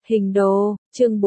Hình đồ, chương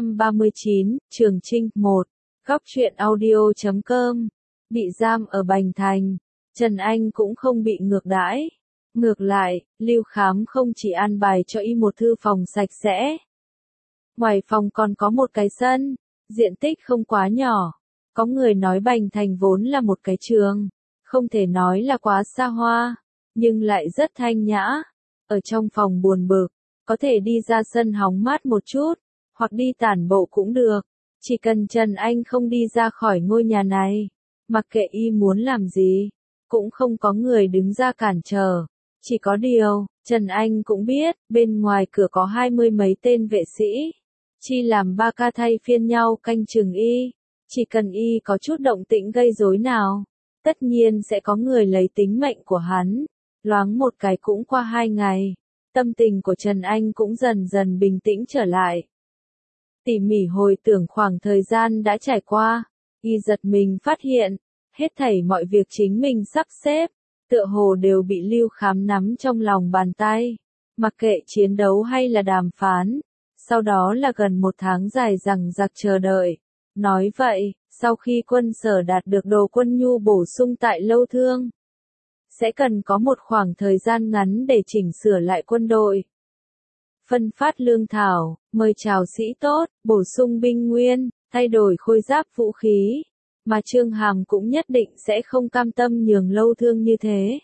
439, Trường Chinh 1, Góc truyện audio.com. Bị giam ở Bành Thành, Trần Anh cũng không bị ngược đãi. Ngược lại, Lưu Khám không chỉ an bài cho y một thư phòng sạch sẽ. Ngoài phòng còn có một cái sân, diện tích không quá nhỏ. Có người nói Bành Thành vốn là một cái trường, không thể nói là quá xa hoa, nhưng lại rất thanh nhã. Ở trong phòng buồn bực, có thể đi ra sân hóng mát một chút, hoặc đi tản bộ cũng được. Chỉ cần Trần Anh không đi ra khỏi ngôi nhà này, mặc kệ y muốn làm gì, cũng không có người đứng ra cản trở. Chỉ có điều, Trần Anh cũng biết, bên ngoài cửa có 20 mấy tên vệ sĩ, chi làm 3 ca thay phiên nhau canh chừng y. Chỉ cần y có chút động tĩnh gây rối nào, tất nhiên sẽ có người lấy tính mệnh của hắn. Loáng một cái cũng qua 2 ngày, tâm tình của Trần Anh cũng dần dần bình tĩnh trở lại. Tỉ mỉ hồi tưởng khoảng thời gian đã trải qua, y giật mình phát hiện, hết thảy mọi việc chính mình sắp xếp, tựa hồ đều bị Lưu Khám nắm trong lòng bàn tay. Mặc kệ chiến đấu hay là đàm phán, sau đó là gần 1 tháng dài dằng dặc chờ đợi. Nói vậy, sau khi quân sở đạt được đồ quân nhu bổ sung tại Lâu Thương, sẽ cần có một khoảng thời gian ngắn để chỉnh sửa lại quân đội. Phân phát lương thảo, mời chào sĩ tốt, bổ sung binh nguyên, thay đổi khôi giáp vũ khí. Mà Trương Hàm cũng nhất định sẽ không cam tâm nhường Lâu Thương như thế.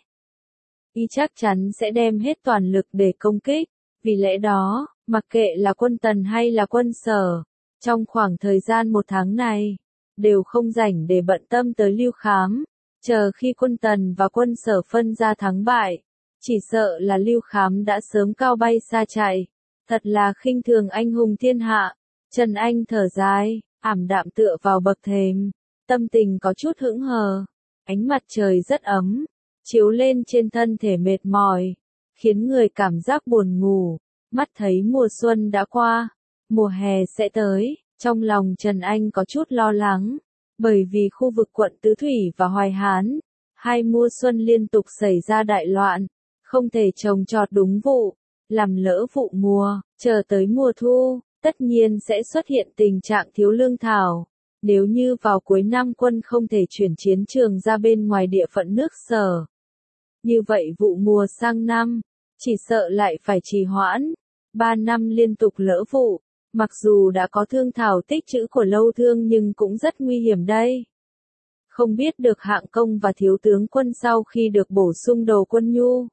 Y chắc chắn sẽ đem hết toàn lực để công kích. Vì lẽ đó, mặc kệ là quân Tần hay là quân Sở, trong khoảng thời gian 1 tháng này, đều không rảnh để bận tâm tới Lưu Khám. Chờ khi quân Tần và quân Sở phân ra thắng bại, chỉ sợ là Lưu Khám đã sớm cao bay xa chạy. Thật là khinh thường anh hùng thiên hạ. Trần Anh thở dài, ảm đạm tựa vào bậc thềm, tâm tình có chút hững hờ. Ánh mặt trời rất ấm, chiếu lên trên thân thể mệt mỏi, khiến người cảm giác buồn ngủ. Mắt thấy mùa xuân đã qua, mùa hè sẽ tới, trong lòng Trần Anh có chút lo lắng, bởi vì khu vực quận Tứ Thủy và Hoài Hán, 2 mùa xuân liên tục xảy ra đại loạn, không thể trồng trọt đúng vụ, làm lỡ vụ mùa, chờ tới mùa thu, tất nhiên sẽ xuất hiện tình trạng thiếu lương thảo. Nếu như vào cuối năm quân không thể chuyển chiến trường ra bên ngoài địa phận nước Sở, như vậy vụ mùa sang năm, chỉ sợ lại phải trì hoãn. 3 năm liên tục lỡ vụ, mặc dù đã có thương thảo tích trữ của Lâu Thương nhưng cũng rất nguy hiểm đây. Không biết được hạng công và thiếu tướng quân sau khi được bổ sung đồ quân nhu,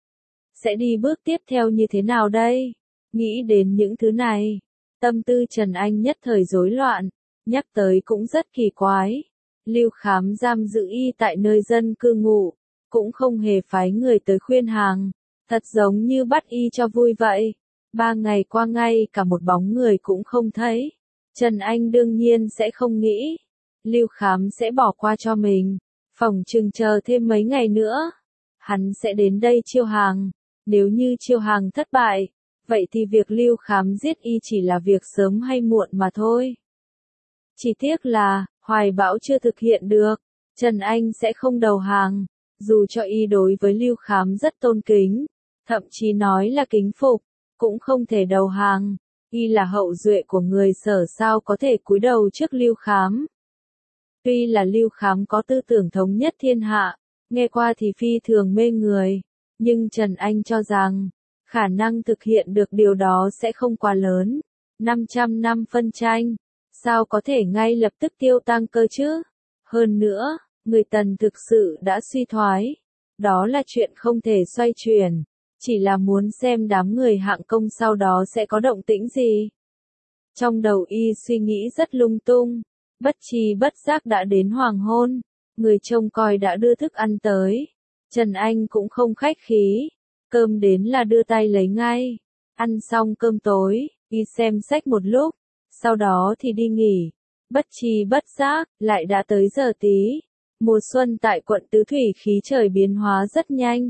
sẽ đi bước tiếp theo như thế nào đây? Nghĩ đến những thứ này, tâm tư Trần Anh nhất thời rối loạn, nhắc tới cũng rất kỳ quái. Lưu Khám giam giữ y tại nơi dân cư ngụ, cũng không hề phái người tới khuyên hàng, thật giống như bắt y cho vui vậy. 3 ngày qua ngay cả một bóng người cũng không thấy. Trần Anh đương nhiên sẽ không nghĩ Lưu Khám sẽ bỏ qua cho mình, phỏng chừng chờ thêm mấy ngày nữa, hắn sẽ đến đây chiêu hàng. Nếu như chiêu hàng thất bại, vậy thì việc Lưu Khám giết y chỉ là việc sớm hay muộn mà thôi. Chỉ tiếc là, hoài bão chưa thực hiện được, Trần Anh sẽ không đầu hàng, dù cho y đối với Lưu Khám rất tôn kính, thậm chí nói là kính phục, cũng không thể đầu hàng. Y là hậu duệ của người Sở sao có thể cúi đầu trước Lưu Khám. Tuy là Lưu Khám có tư tưởng thống nhất thiên hạ, nghe qua thì phi thường mê người, nhưng Trần Anh cho rằng, khả năng thực hiện được điều đó sẽ không quá lớn. 500 năm phân tranh, sao có thể ngay lập tức tiêu tăng cơ chứ? Hơn nữa, người Tần thực sự đã suy thoái. Đó là chuyện không thể xoay chuyển, chỉ là muốn xem đám người hạng công sau đó sẽ có động tĩnh gì. Trong đầu y suy nghĩ rất lung tung, bất tri bất giác đã đến hoàng hôn, người trông coi đã đưa thức ăn tới. Trần Anh cũng không khách khí, cơm đến là đưa tay lấy ngay. Ăn xong cơm tối, y xem sách một lúc, sau đó thì đi nghỉ. Bất tri bất giác, lại đã tới giờ tí. Mùa xuân tại quận Tứ Thủy khí trời biến hóa rất nhanh.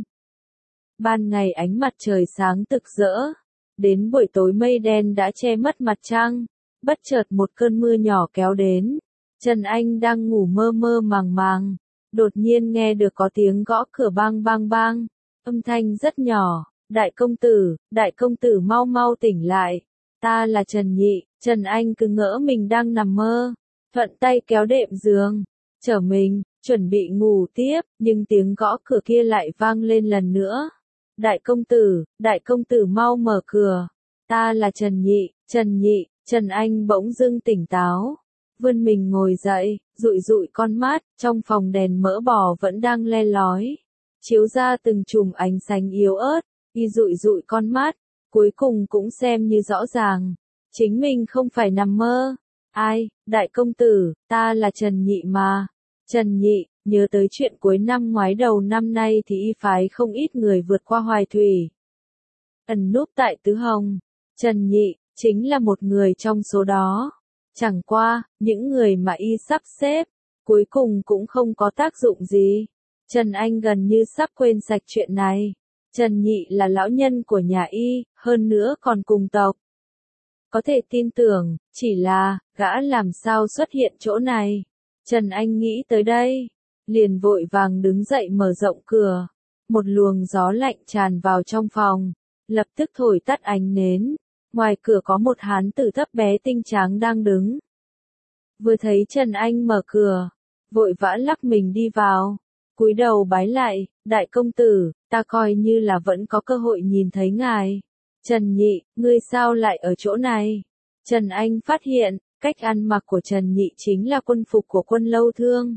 Ban ngày ánh mặt trời sáng rực rỡ, đến buổi tối mây đen đã che mất mặt trăng. Bất chợt một cơn mưa nhỏ kéo đến. Trần Anh đang ngủ mơ mơ màng màng, đột nhiên nghe được có tiếng gõ cửa bang bang bang, âm thanh rất nhỏ. Đại công tử mau mau tỉnh lại. ta là Trần Nhị. Trần Anh cứ ngỡ mình đang nằm mơ, thuận tay kéo đệm giường, trở mình, chuẩn bị ngủ tiếp, nhưng tiếng gõ cửa kia lại vang lên lần nữa. Đại công tử mau mở cửa. Ta là Trần Nhị, Trần Nhị. Trần Anh bỗng dưng tỉnh táo, vươn mình ngồi dậy, dụi dụi con mắt, trong phòng đèn mỡ bò vẫn đang le lói, chiếu ra từng chùm ánh sáng yếu ớt, y dụi dụi con mắt, cuối cùng cũng xem như rõ ràng, chính mình không phải nằm mơ. Ai, đại công tử, ta là Trần Nhị mà. Trần Nhị, nhớ tới chuyện cuối năm ngoái đầu năm nay thì y phái không ít người vượt qua Hoài Thủy, ẩn núp tại Tứ Hồng. Trần Nhị, chính là một người trong số đó. Chẳng qua, những người mà y sắp xếp, cuối cùng cũng không có tác dụng gì. Trần Anh gần như sắp quên sạch chuyện này. Trần Nhị là lão nhân của nhà y, hơn nữa còn cùng tộc. Có thể tin tưởng, chỉ là, gã làm sao xuất hiện chỗ này. Trần Anh nghĩ tới đây, liền vội vàng đứng dậy mở rộng cửa. Một luồng gió lạnh tràn vào trong phòng, lập tức thổi tắt ánh nến. Ngoài cửa có một hán tử thấp bé tinh tráng đang đứng. Vừa thấy Trần Anh mở cửa, vội vã lắc mình đi vào, cúi đầu bái lại, đại công tử, ta coi như là vẫn có cơ hội nhìn thấy ngài. Trần Nhị, ngươi sao lại ở chỗ này? Trần Anh phát hiện, cách ăn mặc của Trần Nhị chính là quân phục của Quân Lâu Thương.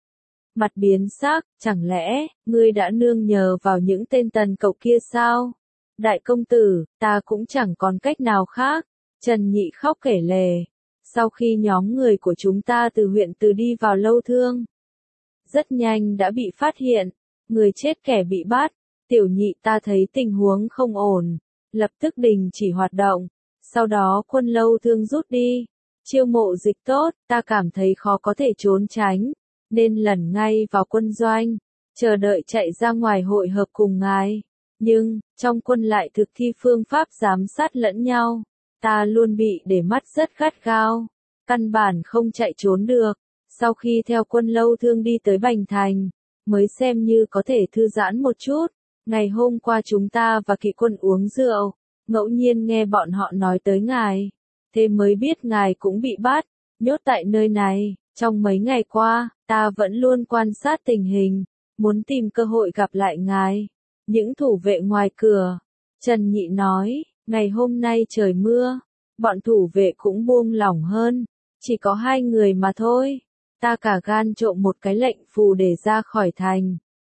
Mặt biến sắc, chẳng lẽ, ngươi đã nương nhờ vào những tên tần cậu kia sao? Đại công tử, ta cũng chẳng còn cách nào khác. Trần Nhị khóc kể lể. Sau khi nhóm người của chúng ta từ huyện Từ đi vào Lâu Thương, rất nhanh đã bị phát hiện, người chết kẻ bị bắt. Tiểu Nhị ta thấy tình huống không ổn, lập tức đình chỉ hoạt động. Sau đó Quân Lâu Thương rút đi, chiêu mộ dịch tốt, ta cảm thấy khó có thể trốn tránh, nên lẩn ngay vào quân doanh, chờ đợi chạy ra ngoài hội hợp cùng ngài. Nhưng, trong quân lại thực thi phương pháp giám sát lẫn nhau. Ta luôn bị để mắt rất gắt gao, căn bản không chạy trốn được. Sau khi theo Quân Lâu Thương đi tới Bành Thành, mới xem như có thể thư giãn một chút. Ngày hôm qua chúng ta và kỵ quân uống rượu, ngẫu nhiên nghe bọn họ nói tới ngài. Thế mới biết ngài cũng bị bắt, nhốt tại nơi này. Trong mấy ngày qua, ta vẫn luôn quan sát tình hình, muốn tìm cơ hội gặp lại ngài. Những thủ vệ ngoài cửa, Trần Nhị nói, ngày hôm nay trời mưa, bọn thủ vệ cũng buông lỏng hơn, chỉ có 2 người mà thôi. Ta cả gan trộm một cái lệnh phù để ra khỏi thành.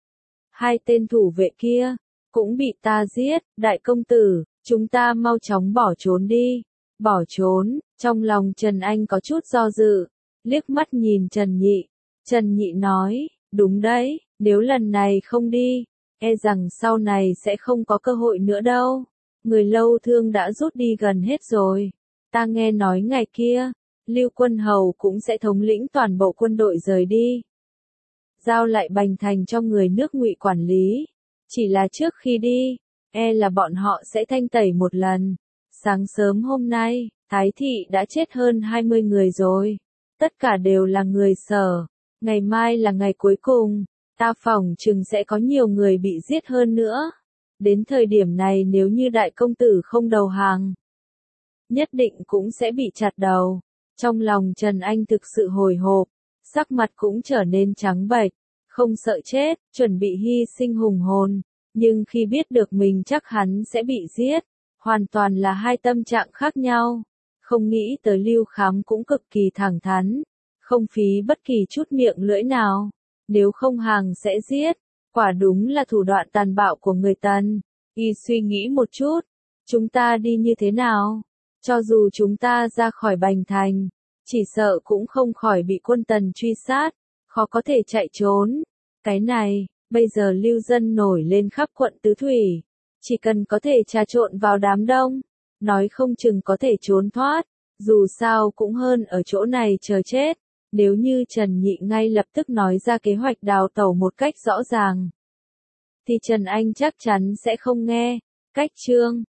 2 tên thủ vệ kia, cũng bị ta giết. Đại công tử, chúng ta mau chóng bỏ trốn đi. Bỏ trốn, trong lòng Trần Anh có chút do dự, liếc mắt nhìn Trần Nhị. Trần Nhị nói, đúng đấy, nếu lần này không đi, e rằng sau này sẽ không có cơ hội nữa đâu. Người Lâu Thương đã rút đi gần hết rồi. Ta nghe nói ngày kia, Lưu Quân Hầu cũng sẽ thống lĩnh toàn bộ quân đội rời đi, giao lại Bành Thành cho người nước Ngụy quản lý. Chỉ là trước khi đi, e là bọn họ sẽ thanh tẩy một lần. Sáng sớm hôm nay, Thái thị đã chết hơn 20 người rồi. Tất cả đều là người Sở. Ngày mai là ngày cuối cùng, ta phỏng chừng sẽ có nhiều người bị giết hơn nữa. Đến thời điểm này nếu như đại công tử không đầu hàng, nhất định cũng sẽ bị chặt đầu. Trong lòng Trần Anh thực sự hồi hộp, sắc mặt cũng trở nên trắng bệch, không sợ chết, chuẩn bị hy sinh hùng hồn. Nhưng khi biết được mình chắc hắn sẽ bị giết, hoàn toàn là 2 tâm trạng khác nhau. Không nghĩ tới Lưu Khám cũng cực kỳ thẳng thắn, không phí bất kỳ chút miệng lưỡi nào. Nếu không hàng sẽ giết, quả đúng là thủ đoạn tàn bạo của người Tần. Y suy nghĩ một chút, chúng ta đi như thế nào? Cho dù chúng ta ra khỏi Bành Thành, chỉ sợ cũng không khỏi bị quân Tần truy sát, khó có thể chạy trốn. Cái này, bây giờ lưu dân nổi lên khắp quận Tứ Thủy, chỉ cần có thể trà trộn vào đám đông, nói không chừng có thể trốn thoát, dù sao cũng hơn ở chỗ này chờ chết. Nếu như Trần Nhị ngay lập tức nói ra kế hoạch đào tẩu một cách rõ ràng, thì Trần Anh chắc chắn sẽ không nghe. Cách chương